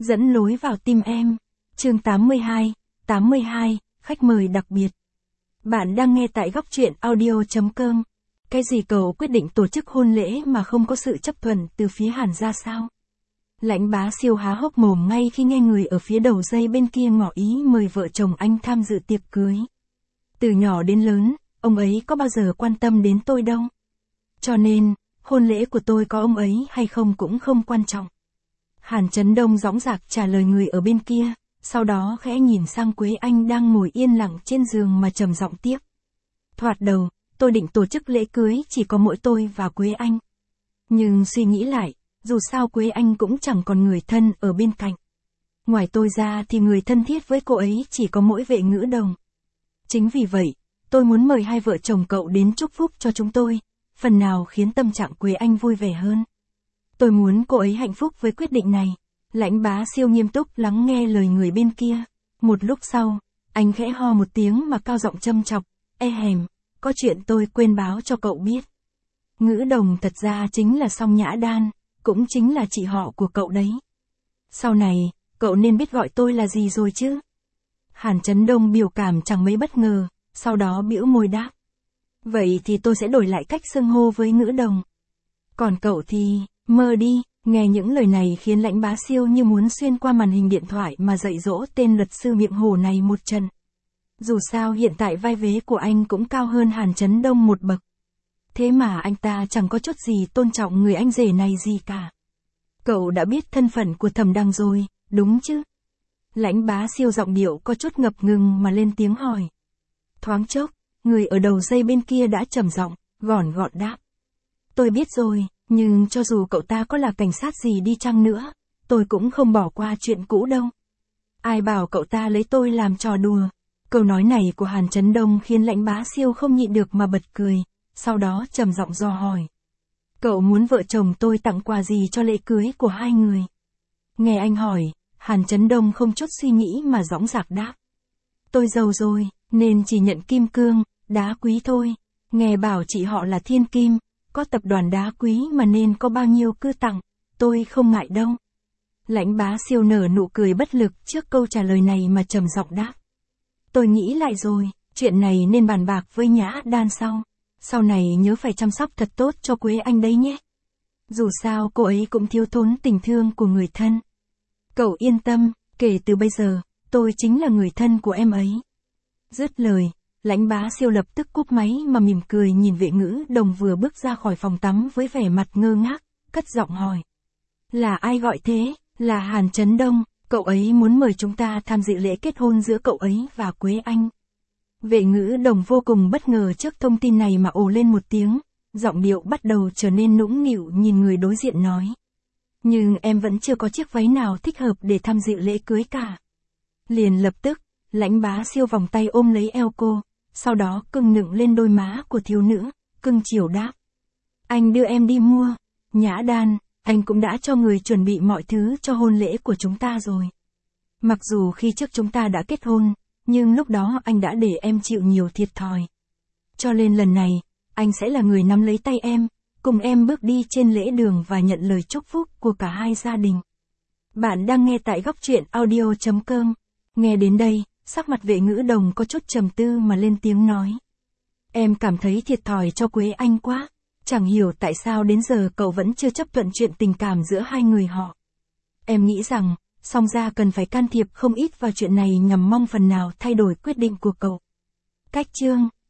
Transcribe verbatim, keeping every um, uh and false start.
Dẫn lối vào tim em. Chương tám mươi hai, tám mươi hai, khách mời đặc biệt. Bạn đang nghe tại góc truyện audio chấm com. Cái gì cậu quyết định tổ chức hôn lễ mà không có sự chấp thuận từ phía Hàn ra sao? Lãnh Bá Siêu há hốc mồm ngay khi nghe người ở phía đầu dây bên kia ngỏ ý mời vợ chồng anh tham dự tiệc cưới. Từ nhỏ đến lớn, ông ấy có bao giờ quan tâm đến tôi đâu. Cho nên, hôn lễ của tôi có ông ấy hay không cũng không quan trọng. Hàn Chấn Đông dõng dạc trả lời người ở bên kia, sau đó khẽ nhìn sang Quế Anh đang ngồi yên lặng trên giường mà trầm giọng tiếp. Thoạt đầu, tôi định tổ chức lễ cưới chỉ có mỗi tôi và Quế Anh. Nhưng suy nghĩ lại, dù sao Quế Anh cũng chẳng còn người thân ở bên cạnh. Ngoài tôi ra thì người thân thiết với cô ấy chỉ có mỗi Vệ Ngữ Đồng. Chính vì vậy, tôi muốn mời hai vợ chồng cậu đến chúc phúc cho chúng tôi, phần nào khiến tâm trạng Quế Anh vui vẻ hơn. Tôi muốn cô ấy hạnh phúc với quyết định này. Lãnh Bá Siêu nghiêm túc lắng nghe lời người bên kia. Một lúc sau, anh khẽ ho một tiếng mà cao giọng châm chọc. Ê hèm, có chuyện tôi quên báo cho cậu biết. Ngữ Đồng thật ra chính là Song Nhã Đan, cũng chính là chị họ của cậu đấy. Sau này, cậu nên biết gọi tôi là gì rồi chứ? Hàn Chấn Đông biểu cảm chẳng mấy bất ngờ, sau đó bĩu môi đáp. Vậy thì tôi sẽ đổi lại cách xưng hô với Ngữ Đồng. Còn cậu thì, mơ đi. Nghe những lời này khiến Lãnh Bá Siêu như muốn xuyên qua màn hình điện thoại mà dạy dỗ tên luật sư miệng hổ này một trận. Dù sao hiện tại vai vế của anh cũng cao hơn Hàn Chấn Đông một bậc. Thế mà anh ta chẳng có chút gì tôn trọng người anh rể này gì cả. Cậu đã biết thân phận của Thẩm Đằng rồi, đúng chứ? Lãnh Bá Siêu giọng điệu có chút ngập ngừng mà lên tiếng hỏi. Thoáng chốc, người ở đầu dây bên kia đã trầm giọng, gọn gọn đáp. Tôi biết rồi. Nhưng cho dù cậu ta có là cảnh sát gì đi chăng nữa, tôi cũng không bỏ qua chuyện cũ đâu. Ai bảo cậu ta lấy tôi làm trò đùa. Câu nói này của Hàn Chấn Đông khiến Lãnh Bá Siêu không nhịn được mà bật cười, sau đó trầm giọng dò hỏi. Cậu muốn vợ chồng tôi tặng quà gì cho lễ cưới của hai người? Nghe anh hỏi, Hàn Chấn Đông không chút suy nghĩ mà dõng dạc đáp. Tôi giàu rồi, nên chỉ nhận kim cương, đá quý thôi. Nghe bảo chị họ là Thiên Kim. Có tập đoàn đá quý mà nên có bao nhiêu cứ tặng, tôi không ngại đâu. Lãnh Bá Siêu nở nụ cười bất lực trước câu trả lời này mà trầm giọng đáp. Tôi nghĩ lại rồi, chuyện này nên bàn bạc với Nhã Đan sau. Sau này nhớ phải chăm sóc thật tốt cho Quế Anh đấy nhé. Dù sao cô ấy cũng thiếu thốn tình thương của người thân. Cậu yên tâm, kể từ bây giờ, tôi chính là người thân của em ấy. Dứt lời. Lãnh Bá Siêu lập tức cúp máy mà mỉm cười nhìn Vệ Ngữ Đồng vừa bước ra khỏi phòng tắm với vẻ mặt ngơ ngác, cất giọng hỏi. Là ai gọi thế? Là Hàn Chấn Đông, cậu ấy muốn mời chúng ta tham dự lễ kết hôn giữa cậu ấy và Quế Anh. Vệ Ngữ Đồng vô cùng bất ngờ trước thông tin này mà ồ lên một tiếng, giọng điệu bắt đầu trở nên nũng nịu nhìn người đối diện nói. Nhưng em vẫn chưa có chiếc váy nào thích hợp để tham dự lễ cưới cả. Liền lập tức, Lãnh Bá Siêu vòng tay ôm lấy eo cô. Sau đó cưng nựng lên đôi má của thiếu nữ, cưng chiều đáp. Anh đưa em đi mua. Nhã Đan, anh cũng đã cho người chuẩn bị mọi thứ cho hôn lễ của chúng ta rồi. Mặc dù khi trước chúng ta đã kết hôn, nhưng lúc đó anh đã để em chịu nhiều thiệt thòi. Cho nên lần này, anh sẽ là người nắm lấy tay em, cùng em bước đi trên lễ đường và nhận lời chúc phúc của cả hai gia đình. Bạn đang nghe tại góc truyện audio chấm com. Nghe đến đây. Sắc mặt Vệ Ngữ Đồng có chút trầm tư mà lên tiếng nói. Em cảm thấy thiệt thòi cho Quế Anh quá. Chẳng hiểu tại sao đến giờ cậu vẫn chưa chấp thuận chuyện tình cảm giữa hai người họ. Em nghĩ rằng, Song gia cần phải can thiệp không ít vào chuyện này nhằm mong phần nào thay đổi quyết định của cậu. Cách chương,